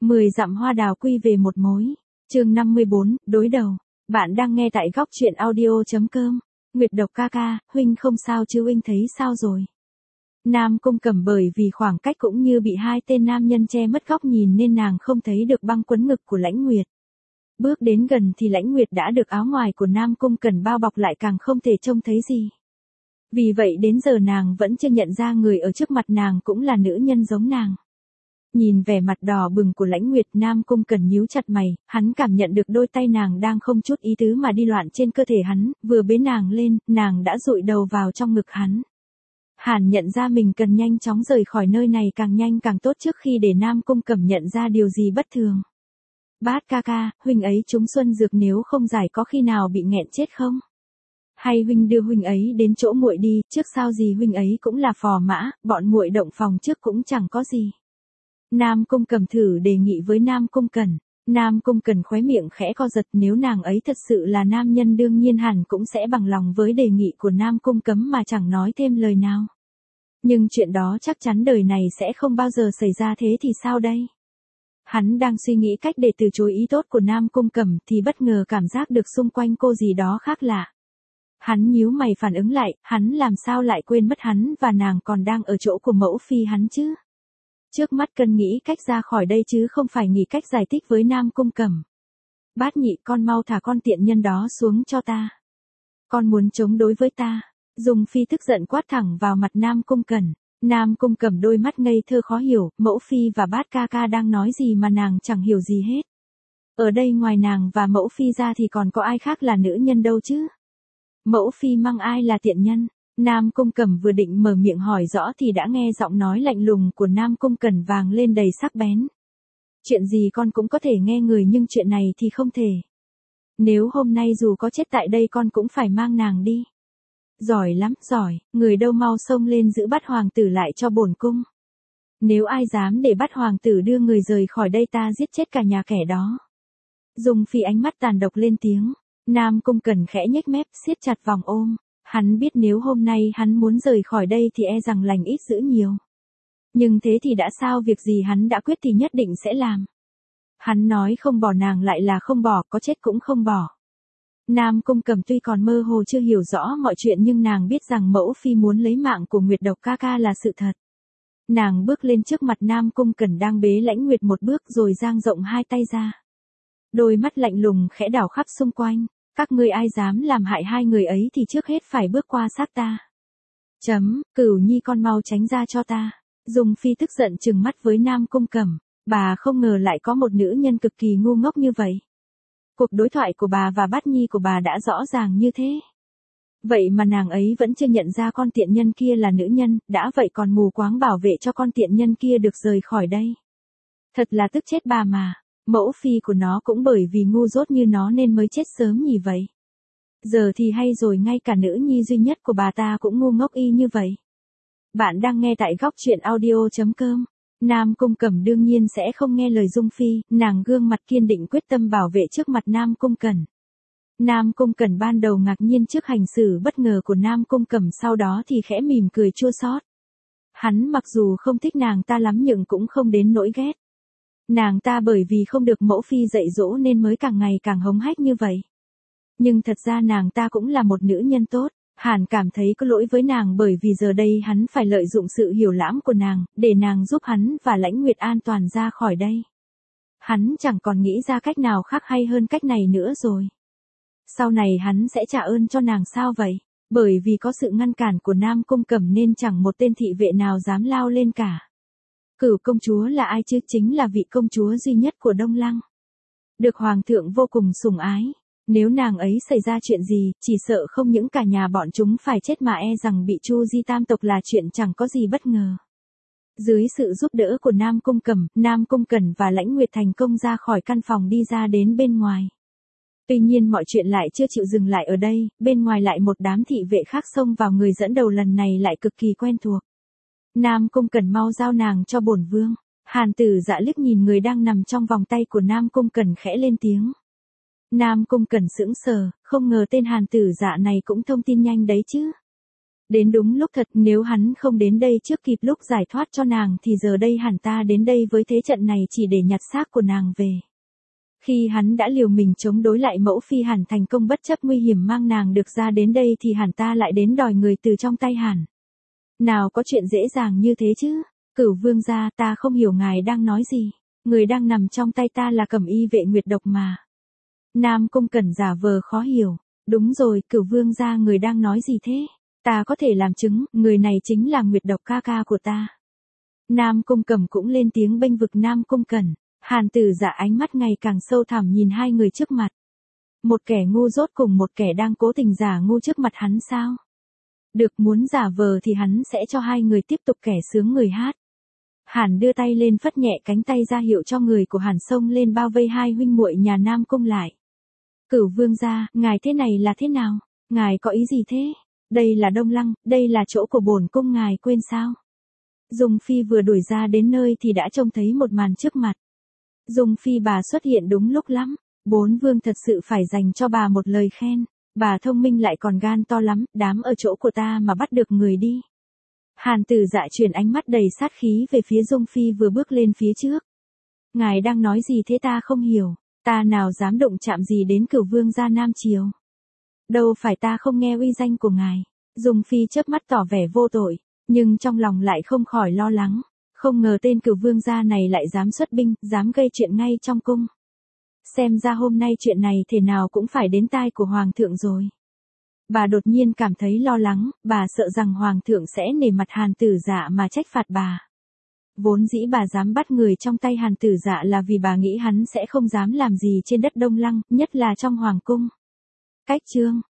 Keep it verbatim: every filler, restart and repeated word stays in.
mười dặm hoa đào quy về một mối. Chương năm mươi bốn, đối đầu. Bạn đang nghe tại góc truyện audio chấm com. Nguyệt Độc ca ca, huynh không sao chứ, huynh thấy sao rồi? Nam Cung Cẩm bởi vì khoảng cách cũng như bị hai tên nam nhân che mất góc nhìn nên nàng không thấy được băng quấn ngực của Lãnh Nguyệt. Bước đến gần thì Lãnh Nguyệt đã được áo ngoài của Nam Cung Cẩn bao bọc lại, càng không thể trông thấy gì. Vì vậy đến giờ nàng vẫn chưa nhận ra người ở trước mặt nàng cũng là nữ nhân giống nàng. Nhìn vẻ mặt đỏ bừng của Lãnh Nguyệt, Nam Cung Cẩn nhíu chặt mày, hắn cảm nhận được đôi tay nàng đang không chút ý tứ mà đi loạn trên cơ thể hắn, vừa bế nàng lên, nàng đã dụi đầu vào trong ngực hắn. Hàn nhận ra mình cần nhanh chóng rời khỏi nơi này càng nhanh càng tốt trước khi để Nam Cung Cẩm nhận ra điều gì bất thường. Bát ca ca, huynh ấy trúng xuân dược, nếu không giải có khi nào bị nghẹn chết không? Hay huynh đưa huynh ấy đến chỗ muội đi, trước sau gì huynh ấy cũng là phò mã, bọn muội động phòng trước cũng chẳng có gì. Nam Cung Cẩm thử đề nghị với Nam Cung Cẩn. Nam Cung Cẩn khóe miệng khẽ co giật, nếu nàng ấy thật sự là nam nhân đương nhiên hẳn cũng sẽ bằng lòng với đề nghị của Nam Cung Cấm mà chẳng nói thêm lời nào. Nhưng chuyện đó chắc chắn đời này sẽ không bao giờ xảy ra, thế thì sao đây? Hắn đang suy nghĩ cách để từ chối ý tốt của Nam Cung Cẩm thì bất ngờ cảm giác được xung quanh cô gì đó khác lạ. Hắn nhíu mày phản ứng lại, hắn làm sao lại quên mất hắn và nàng còn đang ở chỗ của mẫu phi hắn chứ? Trước mắt cần nghĩ cách ra khỏi đây chứ không phải nghĩ cách giải thích với Nam Cung Cẩm. Bát nhị, con mau thả con tiện nhân đó xuống cho ta. Con muốn chống đối với ta. Dung Phi tức giận quát thẳng vào mặt Nam Cung Cẩn. Nam Cung Cẩm đôi mắt ngây thơ khó hiểu, mẫu phi và bát ca ca đang nói gì mà nàng chẳng hiểu gì hết. Ở đây ngoài nàng và mẫu phi ra thì còn có ai khác là nữ nhân đâu chứ? Mẫu phi mang ai là tiện nhân? Nam Cung Cẩm vừa định mở miệng hỏi rõ thì đã nghe giọng nói lạnh lùng của Nam Cung Cẩn vang lên đầy sắc bén. Chuyện gì con cũng có thể nghe người nhưng chuyện này thì không thể. Nếu hôm nay dù có chết tại đây con cũng phải mang nàng đi. Giỏi lắm, giỏi, người đâu mau xông lên giữ bắt hoàng tử lại cho bổn cung. Nếu ai dám để bắt hoàng tử đưa người rời khỏi đây ta giết chết cả nhà kẻ đó. Dung Phi ánh mắt tàn độc lên tiếng. Nam Cung Cẩn khẽ nhếch mép, siết chặt vòng ôm. Hắn biết nếu hôm nay hắn muốn rời khỏi đây thì e rằng lành ít dữ nhiều. Nhưng thế thì đã sao, việc gì hắn đã quyết thì nhất định sẽ làm. Hắn nói không bỏ nàng lại là không bỏ, có chết cũng không bỏ. Nam Cung Cẩm tuy còn mơ hồ chưa hiểu rõ mọi chuyện nhưng nàng biết rằng mẫu phi muốn lấy mạng của Nguyệt Độc ca ca là sự thật. Nàng bước lên trước mặt Nam Cung Cẩn đang bế Lãnh Nguyệt một bước rồi dang rộng hai tay ra. Đôi mắt lạnh lùng khẽ đảo khắp xung quanh. Các ngươi ai dám làm hại hai người ấy thì trước hết phải bước qua xác ta. Chấm, Cửu Nhi con mau tránh ra cho ta. Dung Phi tức giận trừng mắt với Nam Cung Cẩm. Bà không ngờ lại có một nữ nhân cực kỳ ngu ngốc như vậy. Cuộc đối thoại của bà và Bát Nhi của bà đã rõ ràng như thế. Vậy mà nàng ấy vẫn chưa nhận ra con tiện nhân kia là nữ nhân, đã vậy còn mù quáng bảo vệ cho con tiện nhân kia được rời khỏi đây. Thật là tức chết bà mà. Mẫu phi của nó cũng bởi vì ngu dốt như nó nên mới chết sớm nhỉ vậy. Giờ thì hay rồi, ngay cả nữ nhi duy nhất của bà ta cũng ngu ngốc y như vậy. Bạn đang nghe tại góc truyện audio chấm com. Nam Cung Cẩm đương nhiên sẽ không nghe lời Dung Phi, nàng gương mặt kiên định quyết tâm bảo vệ trước mặt Nam Cung Cẩn. Nam Cung Cẩn ban đầu ngạc nhiên trước hành xử bất ngờ của Nam Cung Cẩm, sau đó thì khẽ mỉm cười chua xót. Hắn mặc dù không thích nàng ta lắm nhưng cũng không đến nỗi ghét. Nàng ta bởi vì không được mẫu phi dạy dỗ nên mới càng ngày càng hống hách như vậy. Nhưng thật ra nàng ta cũng là một nữ nhân tốt. Hàn cảm thấy có lỗi với nàng bởi vì giờ đây hắn phải lợi dụng sự hiểu lãm của nàng, để nàng giúp hắn và Lãnh Nguyệt an toàn ra khỏi đây. Hắn chẳng còn nghĩ ra cách nào khác hay hơn cách này nữa rồi. Sau này hắn sẽ trả ơn cho nàng sao vậy? Bởi vì có sự ngăn cản của Nam Cung Cẩm nên chẳng một tên thị vệ nào dám lao lên cả. Cửu công chúa là ai chứ? Chính là vị công chúa duy nhất của Đông Lăng. Được hoàng thượng vô cùng sủng ái. Nếu nàng ấy xảy ra chuyện gì, chỉ sợ không những cả nhà bọn chúng phải chết mà e rằng bị Chu Di tam tộc là chuyện chẳng có gì bất ngờ. Dưới sự giúp đỡ của Nam Cung Cẩm, Nam Cung Cẩn và Lãnh Nguyệt thành công ra khỏi căn phòng đi ra đến bên ngoài. Tuy nhiên mọi chuyện lại chưa chịu dừng lại ở đây, bên ngoài lại một đám thị vệ khác xông vào, người dẫn đầu lần này lại cực kỳ quen thuộc. Nam Cung Cẩn mau giao nàng cho bổn vương. Hàn Tử Dạ liếc nhìn người đang nằm trong vòng tay của Nam Cung Cẩn khẽ lên tiếng. Nam Cung Cẩn sững sờ, không ngờ tên Hàn Tử Dạ này cũng thông tin nhanh đấy chứ. Đến đúng lúc thật, nếu hắn không đến đây trước kịp lúc giải thoát cho nàng thì giờ đây hẳn ta đến đây với thế trận này chỉ để nhặt xác của nàng về. Khi hắn đã liều mình chống đối lại mẫu phi hẳn thành công bất chấp nguy hiểm mang nàng được ra đến đây thì hẳn ta lại đến đòi người từ trong tay hẳn. Nào có chuyện dễ dàng như thế chứ, Cửu vương gia, ta không hiểu ngài đang nói gì, người đang nằm trong tay ta là Cẩm Y vệ Nguyệt Độc mà. Nam Cung Cẩn giả vờ khó hiểu, đúng rồi, Cửu vương gia người đang nói gì thế? Ta có thể làm chứng, người này chính là Nguyệt Độc ca ca của ta. Nam Cung Cẩm cũng lên tiếng bênh vực Nam Cung Cẩn. Hàn Tử Dạ ánh mắt ngày càng sâu thẳm nhìn hai người trước mặt. Một kẻ ngu dốt cùng một kẻ đang cố tình giả ngu trước mặt hắn sao? Được, muốn giả vờ thì hắn sẽ cho hai người tiếp tục kẻ sướng người hát. Hàn đưa tay lên phất nhẹ cánh tay ra hiệu cho người của Hàn xông lên bao vây hai huynh muội nhà Nam Cung lại. Cửu vương gia, ngài thế này là thế nào? Ngài có ý gì thế? Đây là Đông Lăng, đây là chỗ của bổn cung, ngài quên sao? Dung Phi vừa đuổi ra đến nơi thì đã trông thấy một màn trước mặt. Dung Phi bà xuất hiện đúng lúc lắm, bốn vương thật sự phải dành cho bà một lời khen, bà thông minh lại còn gan to lắm, đám ở chỗ của ta mà bắt được người đi. Hàn Tử Dạ chuyển ánh mắt đầy sát khí về phía Dung Phi vừa bước lên phía trước. Ngài đang nói gì thế, ta không hiểu, ta nào dám động chạm gì đến Cửu vương gia Nam Triều. Đâu phải ta không nghe uy danh của ngài. Dung Phi chớp mắt tỏ vẻ vô tội, nhưng trong lòng lại không khỏi lo lắng. Không ngờ tên Cửu vương gia này lại dám xuất binh, dám gây chuyện ngay trong cung. Xem ra hôm nay chuyện này thế nào cũng phải đến tai của Hoàng thượng rồi. Bà đột nhiên cảm thấy lo lắng, bà sợ rằng Hoàng thượng sẽ nể mặt Hàn Tử Dạ mà trách phạt bà. Vốn dĩ bà dám bắt người trong tay Hàn Tử Dạ là vì bà nghĩ hắn sẽ không dám làm gì trên đất Đông Lăng, nhất là trong Hoàng cung. Cách chương